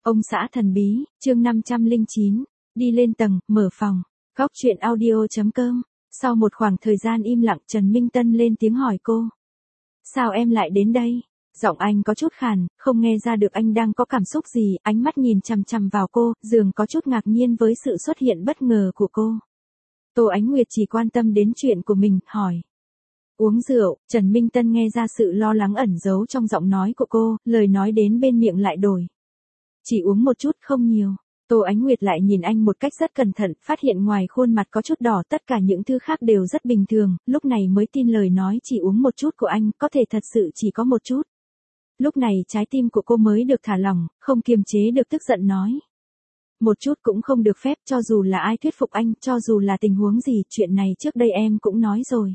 Ông xã thần bí, chương 509, đi lên tầng, mở phòng, góc chuyện audio.com. Sau một khoảng thời gian im lặng, Trần Minh Tân lên tiếng hỏi cô. Sao em lại đến đây? Giọng anh có chút khàn, không nghe ra được anh đang có cảm xúc gì, ánh mắt nhìn chằm chằm vào cô, dường có chút ngạc nhiên với sự xuất hiện bất ngờ của cô. Tô Ánh Nguyệt chỉ quan tâm đến chuyện của mình, hỏi. Uống rượu. Trần Minh Tân nghe ra sự lo lắng ẩn giấu trong giọng nói của cô, lời nói đến bên miệng lại đổi. Chỉ uống một chút, không nhiều. Tô Ánh Nguyệt lại nhìn anh một cách rất cẩn thận, phát hiện ngoài khuôn mặt có chút đỏ tất cả những thứ khác đều rất bình thường, lúc này mới tin lời nói chỉ uống một chút của anh, có thể thật sự chỉ có một chút. Lúc này trái tim của cô mới được thả lỏng, không kiềm chế được tức giận nói. Một chút cũng không được phép, cho dù là ai thuyết phục anh, cho dù là tình huống gì, chuyện này trước đây em cũng nói rồi.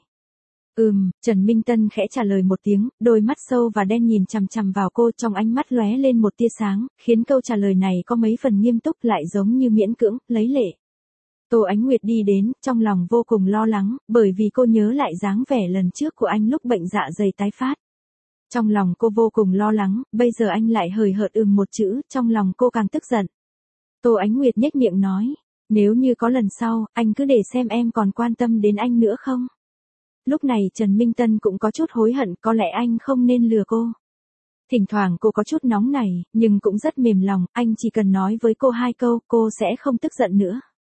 Trần Minh Tân khẽ trả lời một tiếng, đôi mắt sâu và đen nhìn chằm chằm vào cô, trong ánh mắt lóe lên một tia sáng, khiến câu trả lời này có mấy phần nghiêm túc lại giống như miễn cưỡng, lấy lệ. Tô Ánh Nguyệt đi đến, trong lòng vô cùng lo lắng, bởi vì cô nhớ lại dáng vẻ lần trước của anh lúc bệnh dạ dày tái phát. Trong lòng cô vô cùng lo lắng, bây giờ anh lại hời hợt một chữ, trong lòng cô càng tức giận. Tô Ánh Nguyệt nhếch miệng nói, nếu như có lần sau, anh cứ để xem em còn quan tâm đến anh nữa không? Lúc này Trần Minh Tân cũng có chút hối hận, có lẽ anh không nên lừa cô. Thỉnh thoảng cô có chút nóng nảy, nhưng cũng rất mềm lòng, anh chỉ cần nói với cô 2 câu, cô sẽ không tức giận nữa.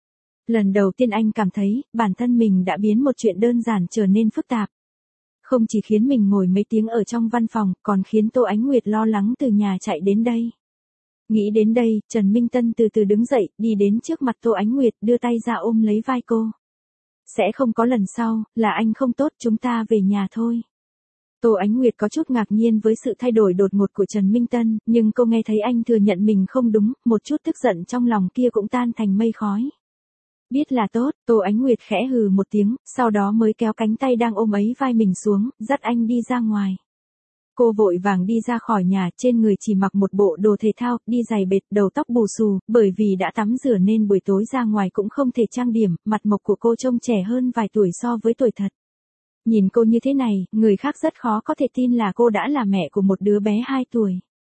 Lần đầu tiên anh cảm thấy, bản thân mình đã biến một chuyện đơn giản trở nên phức tạp. Không chỉ khiến mình ngồi mấy tiếng ở trong văn phòng, còn khiến Tô Ánh Nguyệt lo lắng từ nhà chạy đến đây. Nghĩ đến đây, Trần Minh Tân từ từ đứng dậy, đi đến trước mặt Tô Ánh Nguyệt, đưa tay ra ôm lấy vai cô. Sẽ không có lần sau, là anh không tốt, chúng ta về nhà thôi. Tô Ánh Nguyệt có chút ngạc nhiên với sự thay đổi đột ngột của Trần Minh Tân, nhưng cô nghe thấy anh thừa nhận mình không đúng, một chút tức giận trong lòng kia cũng tan thành mây khói. Biết là tốt, Tô Ánh Nguyệt khẽ hừ một tiếng, sau đó mới kéo cánh tay đang ôm ấy vai mình xuống, dắt anh đi ra ngoài. Cô vội vàng đi ra khỏi nhà, trên người chỉ mặc một bộ đồ thể thao, đi giày bệt, đầu tóc bù xù, bởi vì đã tắm rửa nên buổi tối ra ngoài cũng không thể trang điểm, mặt mộc của cô trông trẻ hơn vài tuổi so với tuổi thật. Nhìn cô như thế này, người khác rất khó có thể tin là cô đã là mẹ của một đứa bé 2 tuổi.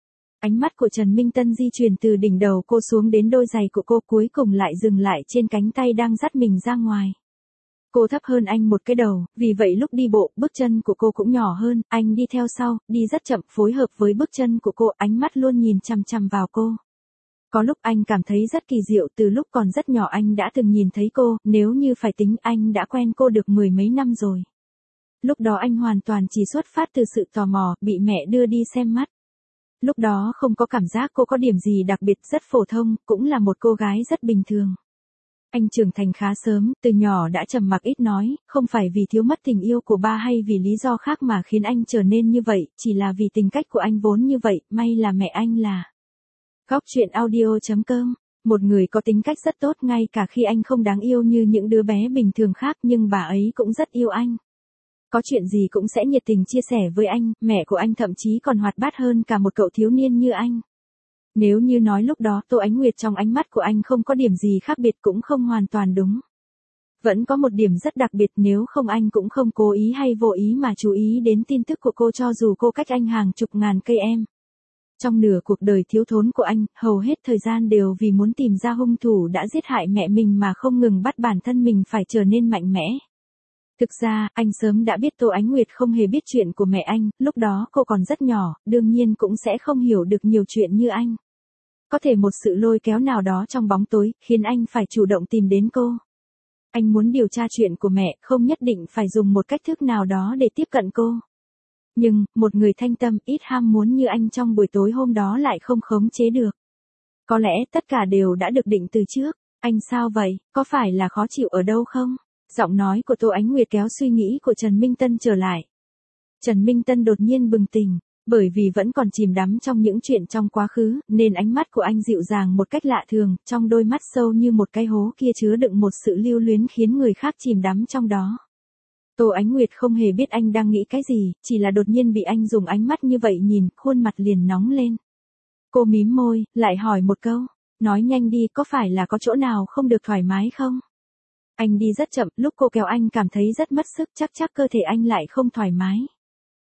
Ánh mắt của Trần Minh Tân di chuyển từ đỉnh đầu cô xuống đến đôi giày của cô, cuối cùng lại dừng lại trên cánh tay đang dắt mình ra ngoài. Cô thấp hơn anh một cái đầu, vì vậy lúc đi bộ, bước chân của cô cũng nhỏ hơn, anh đi theo sau, đi rất chậm, phối hợp với bước chân của cô, ánh mắt luôn nhìn chằm chằm vào cô. Có lúc anh cảm thấy rất kỳ diệu, từ lúc còn rất nhỏ anh đã từng nhìn thấy cô, nếu như phải tính anh đã quen cô được 10 mấy năm rồi. Lúc đó anh hoàn toàn chỉ xuất phát từ sự tò mò, bị mẹ đưa đi xem mắt. Lúc đó không có cảm giác cô có điểm gì đặc biệt, rất phổ thông, cũng là một cô gái rất bình thường. Anh trưởng thành khá sớm, từ nhỏ đã trầm mặc ít nói, không phải vì thiếu mất tình yêu của ba hay vì lý do khác mà khiến anh trở nên như vậy, chỉ là vì tính cách của anh vốn như vậy, may là mẹ anh là. Góc chuyện audio.com, một người có tính cách rất tốt ngay cả khi anh không đáng yêu như những đứa bé bình thường khác nhưng bà ấy cũng rất yêu anh. Có chuyện gì cũng sẽ nhiệt tình chia sẻ với anh, mẹ của anh thậm chí còn hoạt bát hơn cả một cậu thiếu niên như anh. Nếu như nói lúc đó Tô Ánh Nguyệt trong ánh mắt của anh không có điểm gì khác biệt cũng không hoàn toàn đúng. Vẫn có một điểm rất đặc biệt, nếu không anh cũng không cố ý hay vô ý mà chú ý đến tin tức của cô cho dù cô cách anh hàng chục ngàn cây em. Trong nửa cuộc đời thiếu thốn của anh, hầu hết thời gian đều vì muốn tìm ra hung thủ đã giết hại mẹ mình mà không ngừng bắt bản thân mình phải trở nên mạnh mẽ. Thực ra, anh sớm đã biết Tô Ánh Nguyệt không hề biết chuyện của mẹ anh, lúc đó cô còn rất nhỏ, đương nhiên cũng sẽ không hiểu được nhiều chuyện như anh. Có thể một sự lôi kéo nào đó trong bóng tối, khiến anh phải chủ động tìm đến cô. Anh muốn điều tra chuyện của mẹ, không nhất định phải dùng một cách thức nào đó để tiếp cận cô. Nhưng, một người thanh tâm, ít ham muốn như anh trong buổi tối hôm đó lại không khống chế được. Có lẽ tất cả đều đã được định từ trước. Anh sao vậy, có phải là khó chịu ở đâu không? Giọng nói của Tô Ánh Nguyệt kéo suy nghĩ của Trần Minh Tân trở lại. Trần Minh Tân đột nhiên bừng tỉnh, bởi vì vẫn còn chìm đắm trong những chuyện trong quá khứ, nên ánh mắt của anh dịu dàng một cách lạ thường, trong đôi mắt sâu như một cái hố kia chứa đựng một sự lưu luyến khiến người khác chìm đắm trong đó. Tô Ánh Nguyệt không hề biết anh đang nghĩ cái gì, chỉ là đột nhiên bị anh dùng ánh mắt như vậy nhìn, khuôn mặt liền nóng lên. Cô mím môi, lại hỏi một câu, nói nhanh đi, có phải là có chỗ nào không được thoải mái không? Anh đi rất chậm, lúc cô kéo anh cảm thấy rất mất sức, chắc cơ thể anh lại không thoải mái.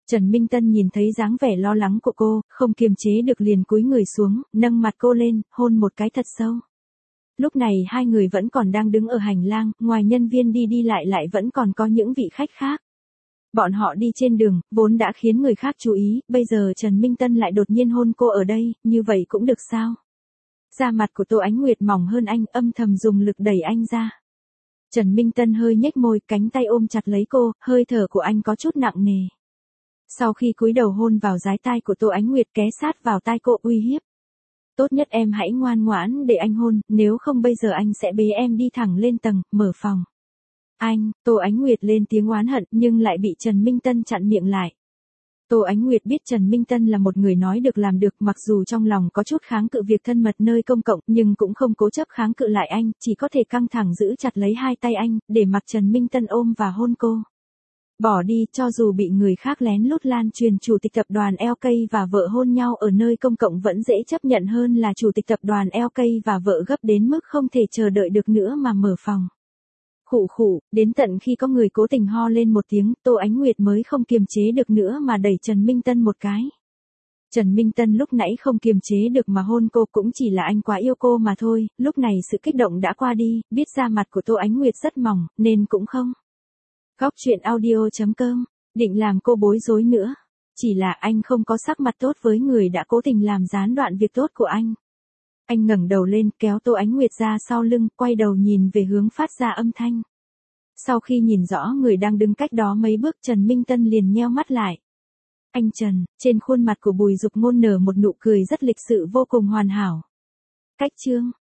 Trần Minh Tân nhìn thấy dáng vẻ lo lắng của cô, không kiềm chế được liền cúi người xuống, nâng mặt cô lên, hôn một cái thật sâu. Lúc này hai người vẫn còn đang đứng ở hành lang, ngoài nhân viên đi đi lại vẫn còn có những vị khách khác. Bọn họ đi trên đường, vốn đã khiến người khác chú ý, bây giờ Trần Minh Tân lại đột nhiên hôn cô ở đây, như vậy cũng được sao? Da mặt của Tô Ánh Nguyệt mỏng hơn anh, âm thầm dùng lực đẩy anh ra. Trần Minh Tân hơi nhếch môi, cánh tay ôm chặt lấy cô, hơi thở của anh có chút nặng nề. Sau khi cúi đầu hôn vào dái tai của Tô Ánh Nguyệt ké sát vào tai cô uy hiếp. Tốt nhất em hãy ngoan ngoãn để anh hôn, nếu không bây giờ anh sẽ bế em đi thẳng lên tầng, mở phòng. Anh, Tô Ánh Nguyệt lên tiếng oán hận nhưng lại bị Trần Minh Tân chặn miệng lại. Tô Ánh Nguyệt biết Trần Minh Tân là một người nói được làm được, mặc dù trong lòng có chút kháng cự việc thân mật nơi công cộng nhưng cũng không cố chấp kháng cự lại anh, chỉ có thể căng thẳng giữ chặt lấy hai tay anh, để mặc Trần Minh Tân ôm và hôn cô. Bỏ đi, cho dù bị người khác lén lút lan truyền chủ tịch tập đoàn LK và vợ hôn nhau ở nơi công cộng vẫn dễ chấp nhận hơn là chủ tịch tập đoàn LK và vợ gấp đến mức không thể chờ đợi được nữa mà mở phòng. Khụ khụ, đến tận khi có người cố tình ho lên một tiếng, Tô Ánh Nguyệt mới không kiềm chế được nữa mà đẩy Trần Minh Tân một cái. Trần Minh Tân lúc nãy không kiềm chế được mà hôn cô cũng chỉ là anh quá yêu cô mà thôi, lúc này sự kích động đã qua đi, biết da mặt của Tô Ánh Nguyệt rất mỏng, nên cũng không. Góc truyện audio.com, định làm cô bối rối nữa. Chỉ là anh không có sắc mặt tốt với người đã cố tình làm gián đoạn việc tốt của anh. Anh ngẩng đầu lên, kéo Tô Ánh Nguyệt ra sau lưng, quay đầu nhìn về hướng phát ra âm thanh. Sau khi nhìn rõ người đang đứng cách đó mấy bước, Trần Minh Tân liền nheo mắt lại. Anh Trần, trên khuôn mặt của Bùi Dục Ngôn nở một nụ cười rất lịch sự vô cùng hoàn hảo. Cách chương